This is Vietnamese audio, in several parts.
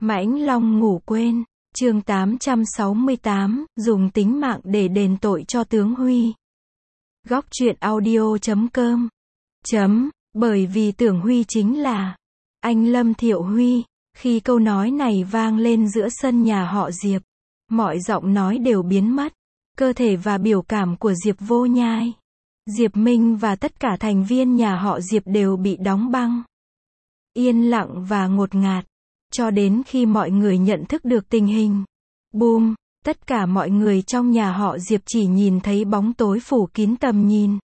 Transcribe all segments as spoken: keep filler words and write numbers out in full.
Mãnh Long ngủ quên, chương tám trăm sáu mươi tám, dùng tính mạng để đền tội cho tướng Huy. Góc truyện audio chấm com chấm, bởi vì tưởng Huy chính là anh Lâm Thiệu Huy. Khi câu nói này vang lên giữa sân nhà họ Diệp, mọi giọng nói đều biến mất. Cơ thể và biểu cảm của Diệp Vô Nhai, Diệp Minh và tất cả thành viên nhà họ Diệp đều bị đóng băng. Yên lặng và ngột ngạt, cho đến khi mọi người nhận thức được tình hình. Boom, tất cả mọi người trong nhà họ Diệp chỉ nhìn thấy bóng tối phủ kín tầm nhìn.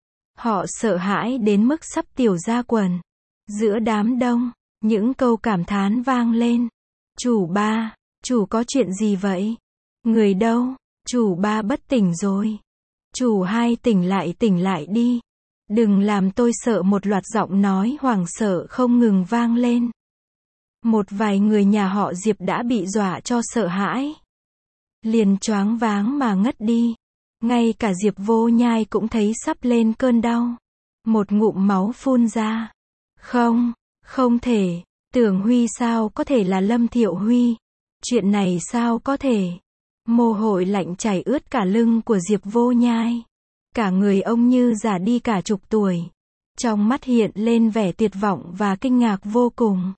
Họ sợ hãi đến mức sắp tiểu ra quần. Giữa đám đông, những câu cảm thán vang lên. Chủ ba, chủ có chuyện gì vậy? Người đâu? Chủ ba bất tỉnh rồi. Chủ hai tỉnh lại tỉnh lại đi. Đừng làm tôi sợ, một loạt giọng nói hoảng sợ không ngừng vang lên. Một vài người nhà họ Diệp đã bị dọa cho sợ hãi, liền choáng váng mà ngất đi. Ngay cả Diệp Vô Nhai cũng thấy sắp lên cơn đau. Một ngụm máu phun ra. Không, không thể, tưởng Huy sao có thể là Lâm Thiệu Huy? Chuyện này sao có thể? Mồ hôi lạnh chảy ướt cả lưng của Diệp Vô Nhai. Cả người ông như già đi cả chục tuổi. Trong mắt hiện lên vẻ tuyệt vọng và kinh ngạc vô cùng.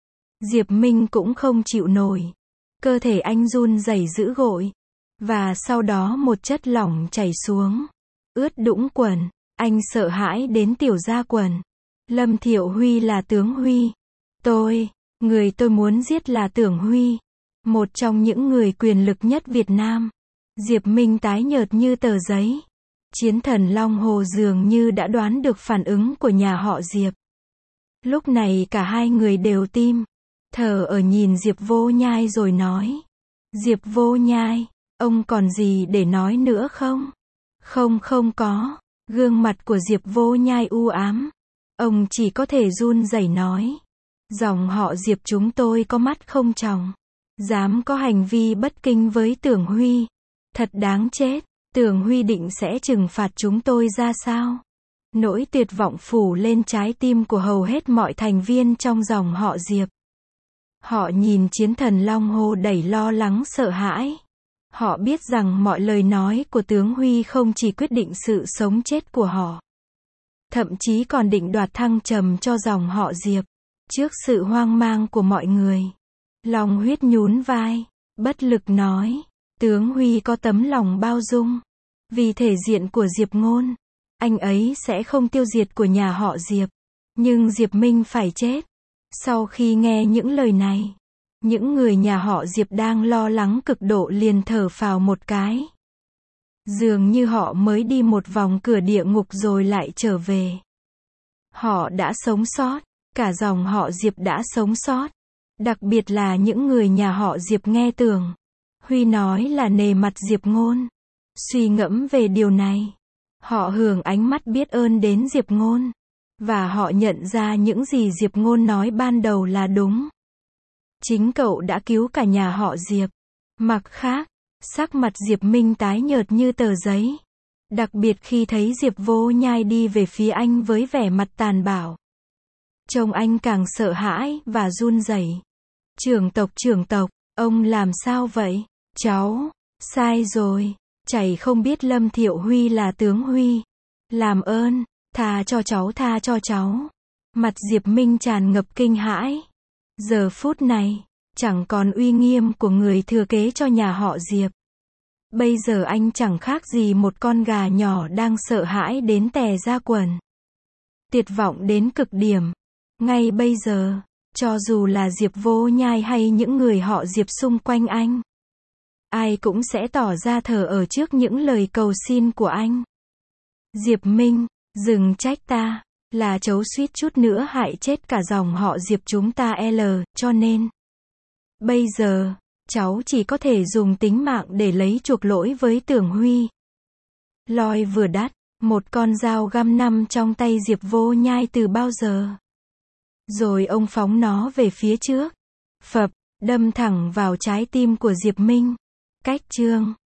Diệp Minh cũng không chịu nổi. Cơ thể anh run rẩy dữ dội. Và sau đó một chất lỏng chảy xuống, ướt đũng quần. Anh sợ hãi đến tiểu ra quần. Lâm Thiệu Huy là tướng Huy. Tôi, người tôi muốn giết là tưởng Huy. Một trong những người quyền lực nhất Việt Nam. Diệp Minh tái nhợt như tờ giấy. Chiến thần Long Hồ dường như đã đoán được phản ứng của nhà họ Diệp. Lúc này cả hai người đều tim thở ở nhìn Diệp Vô Nhai rồi nói. Diệp Vô Nhai, ông còn gì để nói nữa không? Không không có. Gương mặt của Diệp Vô Nhai u ám. Ông chỉ có thể run rẩy nói. Dòng họ Diệp chúng tôi có mắt không tròng. Dám có hành vi bất kính với tưởng Huy. Thật đáng chết. Tưởng Huy định sẽ trừng phạt chúng tôi ra sao? Nỗi tuyệt vọng phủ lên trái tim của hầu hết mọi thành viên trong dòng họ Diệp. Họ nhìn chiến thần Long Hồ đầy lo lắng sợ hãi. Họ biết rằng mọi lời nói của tướng Huy không chỉ quyết định sự sống chết của họ, thậm chí còn định đoạt thăng trầm cho dòng họ Diệp. Trước sự hoang mang của mọi người, Long Huyết nhún vai, bất lực nói, tướng Huy có tấm lòng bao dung. Vì thể diện của Diệp Ngôn, anh ấy sẽ không tiêu diệt của nhà họ Diệp. Nhưng Diệp Minh phải chết. Sau khi nghe những lời này, những người nhà họ Diệp đang lo lắng cực độ liền thở phào một cái. Dường như họ mới đi một vòng cửa địa ngục rồi lại trở về. Họ đã sống sót, cả dòng họ Diệp đã sống sót. Đặc biệt là những người nhà họ Diệp nghe tưởng Huy nói là nề mặt Diệp Ngôn. Suy ngẫm về điều này, họ hướng ánh mắt biết ơn đến Diệp Ngôn. Và họ nhận ra những gì Diệp Ngôn nói ban đầu là đúng. Chính cậu đã cứu cả nhà họ Diệp. Mặt khác, sắc mặt Diệp Minh tái nhợt như tờ giấy. Đặc biệt khi thấy Diệp Vô Nhai đi về phía anh với vẻ mặt tàn bạo. Trông anh càng sợ hãi và run rẩy. Trưởng tộc trưởng tộc, ông làm sao vậy? Cháu, sai rồi. Chảy không biết Lâm Thiệu Huy là tướng Huy. Làm ơn, tha cho cháu, tha cho cháu. Mặt Diệp Minh tràn ngập kinh hãi. Giờ phút này, chẳng còn uy nghiêm của người thừa kế cho nhà họ Diệp. Bây giờ anh chẳng khác gì một con gà nhỏ đang sợ hãi đến tè ra quần. Tuyệt vọng đến cực điểm. Ngay bây giờ, cho dù là Diệp Vô Nhai hay những người họ Diệp xung quanh anh, ai cũng sẽ tỏ ra thờ ở trước những lời cầu xin của anh. Diệp Minh, đừng trách ta, là cháu suýt chút nữa hại chết cả dòng họ Diệp chúng ta L, cho nên bây giờ, cháu chỉ có thể dùng tính mạng để lấy chuộc lỗi với tưởng Huy. Loi vừa đắt, một con dao găm nằm trong tay Diệp Vô Nhai từ bao giờ. Rồi ông phóng nó về phía trước. Phập, đâm thẳng vào trái tim của Diệp Minh. Cách chương